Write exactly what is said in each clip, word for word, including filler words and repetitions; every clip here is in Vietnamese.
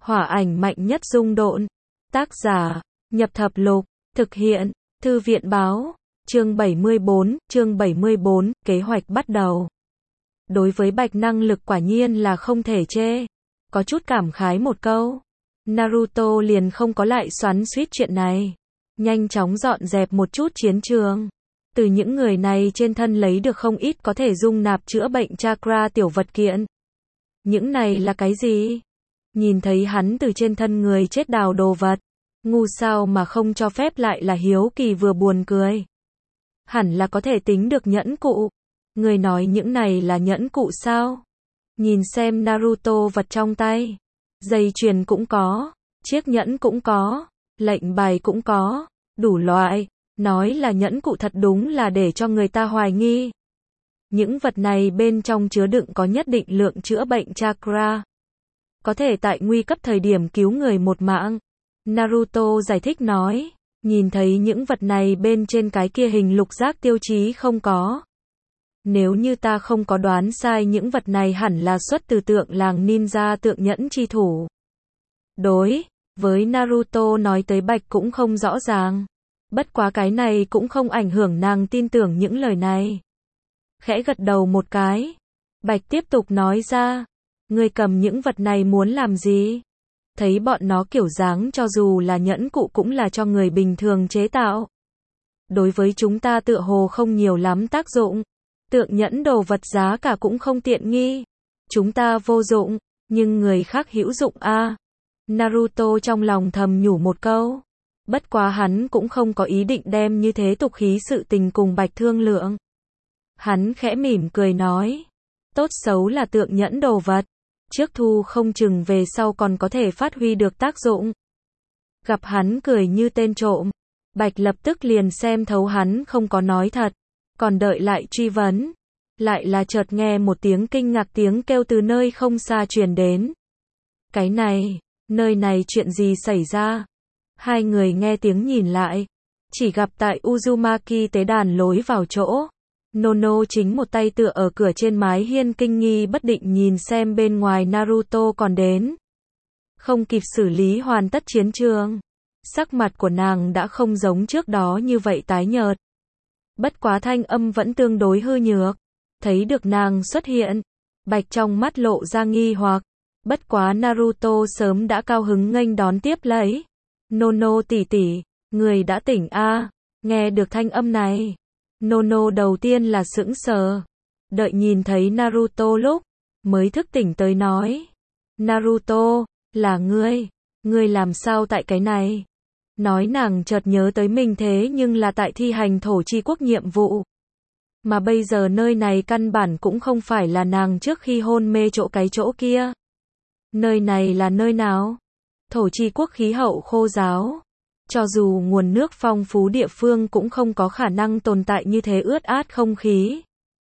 Hỏa ảnh mạnh nhất dung độn. Tác giả, Nhập Thập Lục. Thực hiện, Thư viện báo. Chương bảy mươi bốn, chương bảy mươi bốn, kế hoạch bắt đầu. Đối với Bạch năng lực quả nhiên là không thể chê. Có chút cảm khái một câu. Naruto liền không có lại xoắn xuýt chuyện này. Nhanh chóng dọn dẹp một chút chiến trường. Từ những người này trên thân lấy được không ít có thể dung nạp chữa bệnh chakra tiểu vật kiện. Những này là cái gì? Nhìn thấy hắn từ trên thân người chết đào đồ vật. Ngu sao mà không cho phép lại là hiếu kỳ vừa buồn cười. Hẳn là có thể tính được nhẫn cụ. Người nói những này là nhẫn cụ sao? Nhìn xem Naruto vật trong tay. Dây chuyền cũng có. Chiếc nhẫn cũng có. Lệnh bài cũng có. Đủ loại. Nói là nhẫn cụ thật đúng là để cho người ta hoài nghi. Những vật này bên trong chứa đựng có nhất định lượng chữa bệnh chakra. Có thể tại nguy cấp thời điểm cứu người một mạng. Naruto giải thích nói. Nhìn thấy những vật này bên trên cái kia hình lục giác tiêu chí không có. Nếu như ta không có đoán sai những vật này hẳn là xuất từ tượng làng ninja tượng nhẫn chi thủ. Đối với Naruto nói tới Bạch cũng không rõ ràng. Bất quá cái này cũng không ảnh hưởng nàng tin tưởng những lời này. Khẽ gật đầu một cái. Bạch tiếp tục nói ra. Ngươi cầm những vật này muốn làm gì? Thấy bọn nó kiểu dáng cho dù là nhẫn cụ cũng là cho người bình thường chế tạo. Đối với chúng ta tựa hồ không nhiều lắm tác dụng. Tượng nhẫn đồ vật giá cả cũng không tiện nghi. Chúng ta vô dụng, nhưng người khác hữu dụng a. À. Naruto trong lòng thầm nhủ một câu. Bất quá hắn cũng không có ý định đem như thế tục khí sự tình cùng Bạch thương lượng. Hắn khẽ mỉm cười nói. Tốt xấu là tượng nhẫn đồ vật. Trước thu không chừng về sau còn có thể phát huy được tác dụng. Gặp hắn cười như tên trộm. Bạch lập tức liền xem thấu hắn không có nói thật. Còn đợi lại truy vấn. Lại là chợt nghe một tiếng kinh ngạc tiếng kêu từ nơi không xa truyền đến. Cái này, nơi này chuyện gì xảy ra? Hai người nghe tiếng nhìn lại. Chỉ gặp tại Uzumaki tế đàn lối vào chỗ. Nono chính một tay tựa ở cửa trên mái hiên kinh nghi bất định nhìn xem bên ngoài Naruto còn đến. Không kịp xử lý hoàn tất chiến trường. Sắc mặt của nàng đã không giống trước đó như vậy tái nhợt. Bất quá thanh âm vẫn tương đối hư nhược. Thấy được nàng xuất hiện. Bạch trong mắt lộ ra nghi hoặc. Bất quá Naruto sớm đã cao hứng nghênh đón tiếp lấy. Nono tỷ tỷ, người đã tỉnh a? À? Nghe được thanh âm này. Nono đầu tiên là sững sờ. Đợi nhìn thấy Naruto lúc. Mới thức tỉnh tới nói. Naruto, là ngươi. Ngươi làm sao tại cái này? Nói nàng chợt nhớ tới mình thế nhưng là tại thi hành thổ chi quốc nhiệm vụ. Mà bây giờ nơi này căn bản cũng không phải là nàng trước khi hôn mê chỗ cái chỗ kia. Nơi này là nơi nào? Thổ chi quốc khí hậu khô ráo. Cho dù nguồn nước phong phú địa phương cũng không có khả năng tồn tại như thế ướt át không khí.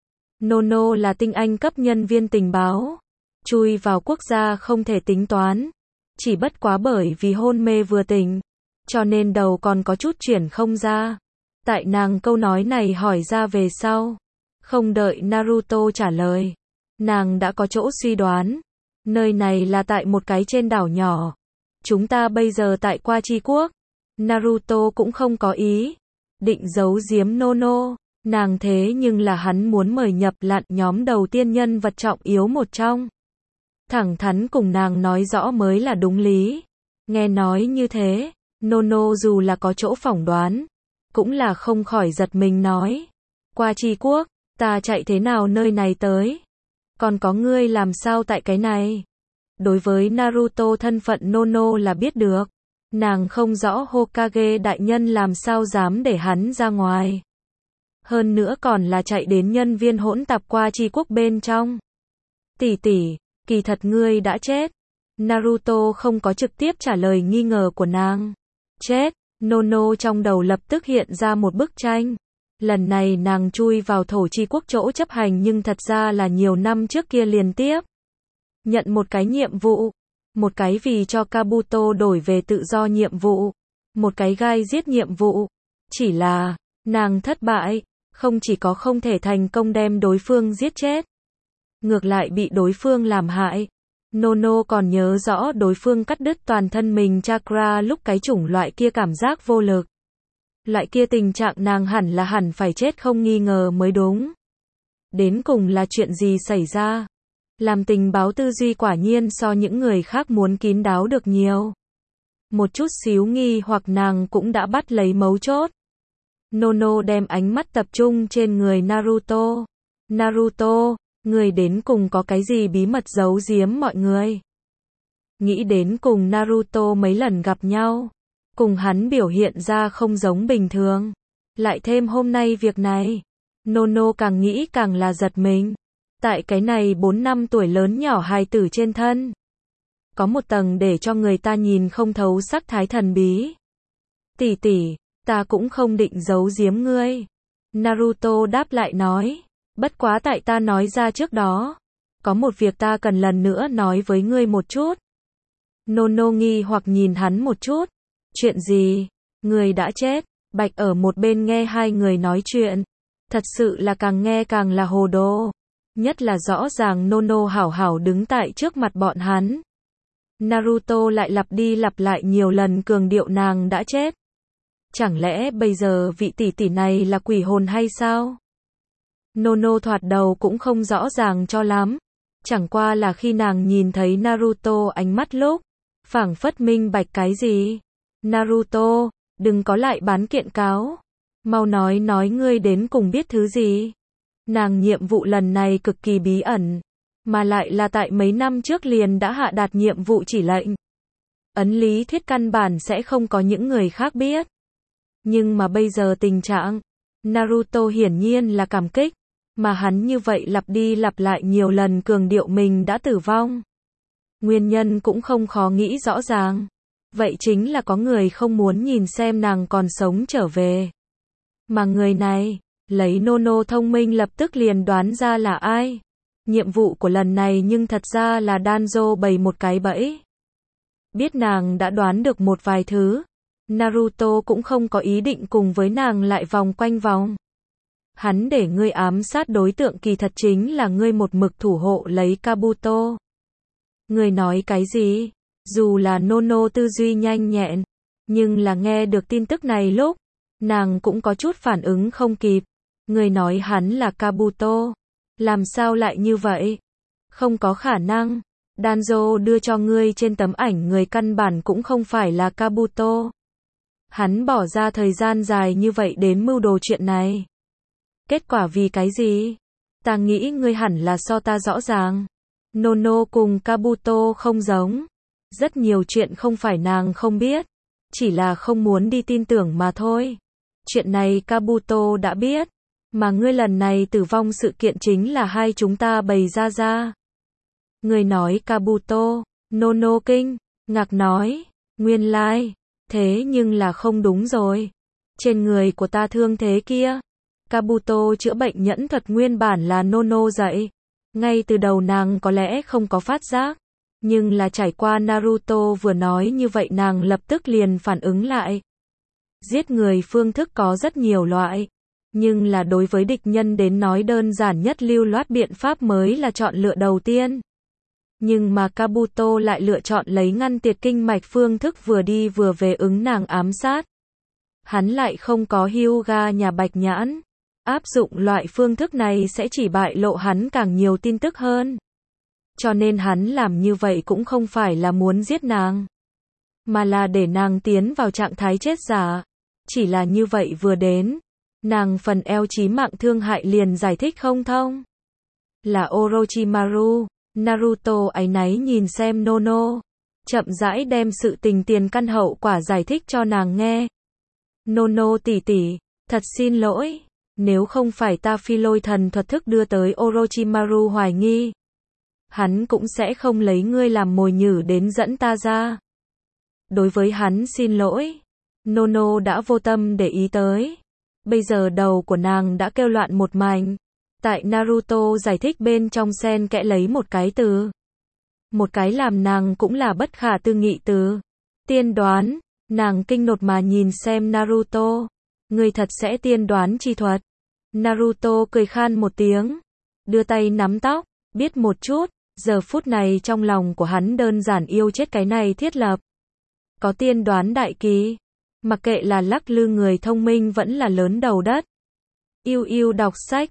Nono là tinh anh cấp nhân viên tình báo. Chui vào quốc gia không thể tính toán. Chỉ bất quá bởi vì hôn mê vừa tỉnh. Cho nên đầu còn có chút chuyển không ra. Tại nàng câu nói này hỏi ra về sau. Không đợi Naruto trả lời. Nàng đã có chỗ suy đoán. Nơi này là tại một cái trên đảo nhỏ. Chúng ta bây giờ tại Qua Chi Quốc. Naruto cũng không có ý. Định giấu giếm Nono. Nàng thế nhưng là hắn muốn mời nhập lặn nhóm đầu tiên nhân vật trọng yếu một trong. Thẳng thắn cùng nàng nói rõ mới là đúng lý. Nghe nói như thế. Nono dù là có chỗ phỏng đoán. Cũng là không khỏi giật mình nói. Qua Chi Quốc, ta chạy thế nào nơi này tới? Còn có ngươi làm sao tại cái này? Đối với Naruto thân phận Nono là biết được. Nàng không rõ Hokage đại nhân làm sao dám để hắn ra ngoài. Hơn nữa còn là chạy đến nhân viên hỗn tạp Qua Chi Quốc bên trong. Tỷ tỷ, kỳ thật ngươi đã chết. Naruto không có trực tiếp trả lời nghi ngờ của nàng. Chết, Nono trong đầu lập tức hiện ra một bức tranh. Lần này nàng chui vào thổ chi quốc chỗ chấp hành nhưng thật ra là nhiều năm trước kia liên tiếp. Nhận một cái nhiệm vụ. Một cái vì cho Kabuto đổi về tự do nhiệm vụ. Một cái gai giết nhiệm vụ. Chỉ là, nàng thất bại. Không chỉ có không thể thành công đem đối phương giết chết. Ngược lại bị đối phương làm hại. Nono còn nhớ rõ đối phương cắt đứt toàn thân mình chakra lúc cái chủng loại kia cảm giác vô lực. Loại kia tình trạng nàng hẳn là hẳn phải chết không nghi ngờ mới đúng. Đến cùng là chuyện gì xảy ra? Làm tình báo tư duy quả nhiên so những người khác muốn kín đáo được nhiều. Một chút xíu nghi hoặc nàng cũng đã bắt lấy mấu chốt. Nono đem ánh mắt tập trung trên người Naruto. Naruto, người đến cùng có cái gì bí mật giấu giếm mọi người? Nghĩ đến cùng Naruto mấy lần gặp nhau, cùng hắn biểu hiện ra không giống bình thường. Lại thêm hôm nay việc này, Nono càng nghĩ càng là giật mình. Tại cái này bốn năm tuổi lớn nhỏ hài tử trên thân, có một tầng để cho người ta nhìn không thấu sắc thái thần bí. Tỷ tỷ, ta cũng không định giấu giếm ngươi. Naruto đáp lại nói, bất quá tại ta nói ra trước đó, có một việc ta cần lần nữa nói với ngươi một chút. Nono nghi hoặc nhìn hắn một chút. Chuyện gì? Người đã chết. Bạch ở một bên nghe hai người nói chuyện, thật sự là càng nghe càng là hồ đồ. Nhất là rõ ràng Nono hảo hảo đứng tại trước mặt bọn hắn. Naruto lại lặp đi lặp lại nhiều lần cường điệu nàng đã chết. Chẳng lẽ bây giờ vị tỷ tỷ này là quỷ hồn hay sao? Nono thoạt đầu cũng không rõ ràng cho lắm. Chẳng qua là khi nàng nhìn thấy Naruto ánh mắt lúc, phảng phất minh bạch cái gì. Naruto, đừng có lại bán kiện cáo. Mau nói nói ngươi đến cùng biết thứ gì. Nàng nhiệm vụ lần này cực kỳ bí ẩn, mà lại là tại mấy năm trước liền đã hạ đạt nhiệm vụ chỉ lệnh. Ấn lý thuyết căn bản sẽ không có những người khác biết. Nhưng mà bây giờ tình trạng, Naruto hiển nhiên là cảm kích, mà hắn như vậy lặp đi lặp lại nhiều lần cường điệu mình đã tử vong. Nguyên nhân cũng không khó nghĩ rõ ràng. Vậy chính là có người không muốn nhìn xem nàng còn sống trở về. Mà người này, lấy Nono thông minh lập tức liền đoán ra là ai. Nhiệm vụ của lần này nhưng thật ra là Danzo bày một cái bẫy. Biết nàng đã đoán được một vài thứ, Naruto cũng không có ý định cùng với nàng lại vòng quanh vòng. Hắn để ngươi ám sát đối tượng kỳ thật chính là ngươi một mực thủ hộ lấy Kabuto. Ngươi nói cái gì? Dù là Nono tư duy nhanh nhẹn, nhưng là nghe được tin tức này lúc, nàng cũng có chút phản ứng không kịp. Ngươi nói hắn là Kabuto. Làm sao lại như vậy? Không có khả năng. Danzo đưa cho ngươi trên tấm ảnh người căn bản cũng không phải là Kabuto. Hắn bỏ ra thời gian dài như vậy đến mưu đồ chuyện này. Kết quả vì cái gì? Ta nghĩ ngươi hẳn là so ta rõ ràng. Nono cùng Kabuto không giống. Rất nhiều chuyện không phải nàng không biết, chỉ là không muốn đi tin tưởng mà thôi. Chuyện này Kabuto đã biết, mà ngươi lần này tử vong sự kiện chính là hai chúng ta bày ra ra. Ngươi nói Kabuto, Nono kinh, ngạc nói, nguyên lai, thế nhưng là không đúng rồi. Trên người của ta thương thế kia, Kabuto chữa bệnh nhẫn thuật nguyên bản là Nono dạy. Ngay từ đầu nàng có lẽ không có phát giác, nhưng là trải qua Naruto vừa nói như vậy nàng lập tức liền phản ứng lại. Giết người phương thức có rất nhiều loại, nhưng là đối với địch nhân đến nói đơn giản nhất lưu loát biện pháp mới là chọn lựa đầu tiên. Nhưng mà Kabuto lại lựa chọn lấy ngăn tiệt kinh mạch phương thức vừa đi vừa về ứng nàng ám sát. Hắn lại không có Hyuga nhà Bạch Nhãn. Áp dụng loại phương thức này sẽ chỉ bại lộ hắn càng nhiều tin tức hơn. Cho nên hắn làm như vậy cũng không phải là muốn giết nàng, mà là để nàng tiến vào trạng thái chết giả. Chỉ là như vậy vừa đến, nàng phần eo chí mạng thương hại liền giải thích không thông. Là Orochimaru. Naruto áy náy nhìn xem Nono, chậm rãi đem sự tình tiền căn hậu quả giải thích cho nàng nghe. Nono tỷ tỷ, thật xin lỗi, nếu không phải ta phi lôi thần thuật thức đưa tới Orochimaru hoài nghi, hắn cũng sẽ không lấy ngươi làm mồi nhử đến dẫn ta ra. Đối với hắn xin lỗi, Nono đã vô tâm để ý tới. Bây giờ đầu của nàng đã kêu loạn một mảnh. Tại Naruto giải thích bên trong xen kẽ lấy một cái từ. Một cái làm nàng cũng là bất khả tư nghị từ. Tiên đoán, nàng kinh nột mà nhìn xem Naruto. Ngươi thật sẽ tiên đoán chi thuật. Naruto cười khan một tiếng, đưa tay nắm tóc, biết một chút, Giờ phút này trong lòng của hắn đơn giản yêu chết cái này thiết lập. Có tiên đoán đại kỳ. Mặc kệ là lắc lư người thông minh vẫn là lớn đầu đất. Yêu yêu đọc sách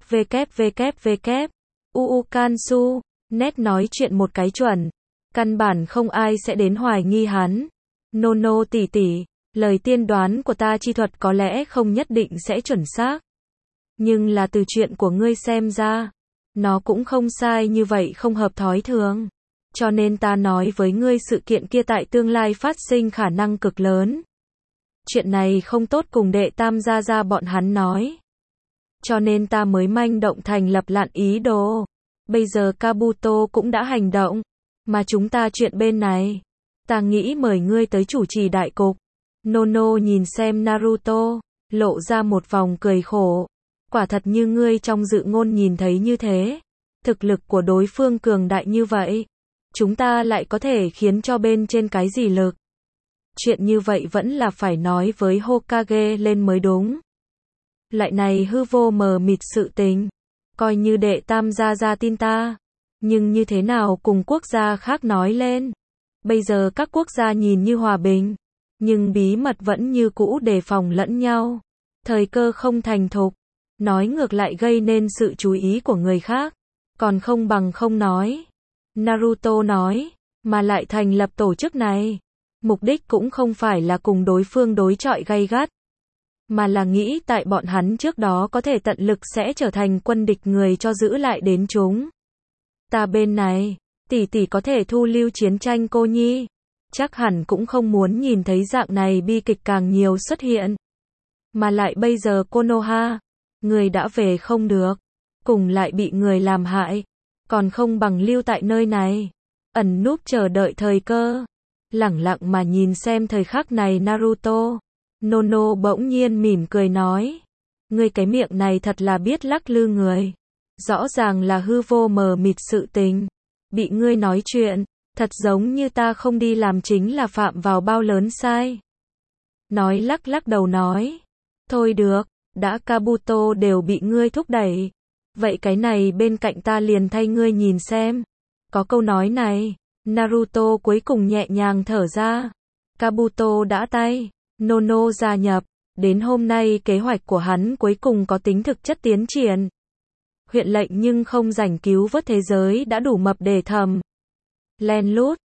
www. uu Kansu. Net nói chuyện một cái chuẩn. Căn bản không ai sẽ đến hoài nghi hắn. Nono tỷ tỷ, lời tiên đoán của ta chi thuật có lẽ không nhất định sẽ chuẩn xác. Nhưng là từ chuyện của ngươi xem ra, nó cũng không sai như vậy, không hợp thói thường. Cho nên ta nói với ngươi sự kiện kia tại tương lai phát sinh khả năng cực lớn. Chuyện này không tốt cùng đệ tam gia gia bọn hắn nói. Cho nên ta mới manh động thành lập lạn ý đồ. Bây giờ Kabuto cũng đã hành động. Mà chúng ta chuyện bên này, ta nghĩ mời ngươi tới chủ trì đại cục. Nono nhìn xem Naruto, lộ ra một vòng cười khổ. Quả thật như ngươi trong dự ngôn nhìn thấy như thế. Thực lực của đối phương cường đại như vậy. Chúng ta lại có thể khiến cho bên trên cái gì lực. Chuyện như vậy vẫn là phải nói với Hokage lên mới đúng. Lại này hư vô mờ mịt sự tình. Coi như đệ tam gia gia tin ta. Nhưng như thế nào cùng quốc gia khác nói lên. Bây giờ các quốc gia nhìn như hòa bình. Nhưng bí mật vẫn như cũ đề phòng lẫn nhau. Thời cơ không thành thục. Nói ngược lại gây nên sự chú ý của người khác. Còn không bằng không nói. Naruto nói. Mà lại thành lập tổ chức này. Mục đích cũng không phải là cùng đối phương đối chọi gay gắt. Mà là nghĩ tại bọn hắn trước đó có thể tận lực sẽ trở thành quân địch người cho giữ lại đến chúng. Ta bên này, tỷ tỷ có thể thu lưu chiến tranh cô nhi. Chắc hẳn cũng không muốn nhìn thấy dạng này bi kịch càng nhiều xuất hiện. Mà lại bây giờ Konoha, người đã về không được. Cùng lại bị người làm hại. Còn không bằng lưu tại nơi này. Ẩn núp chờ đợi thời cơ. Lẳng lặng mà nhìn xem thời khắc này Naruto. Nono bỗng nhiên mỉm cười nói. Ngươi cái miệng này thật là biết lắc lư người. Rõ ràng là hư vô mờ mịt sự tình. Bị ngươi nói chuyện, thật giống như ta không đi làm chính là phạm vào bao lớn sai. Nói lắc lắc đầu nói. Thôi được, đã Kabuto đều bị ngươi thúc đẩy. Vậy cái này bên cạnh ta liền thay ngươi nhìn xem. Có câu nói này, Naruto cuối cùng nhẹ nhàng thở ra. Kabuto đã tay, Nono gia nhập. Đến hôm nay kế hoạch của hắn cuối cùng có tính thực chất tiến triển. Huyện lệnh nhưng không rảnh cứu vớt thế giới đã đủ mập để thầm. Len lút,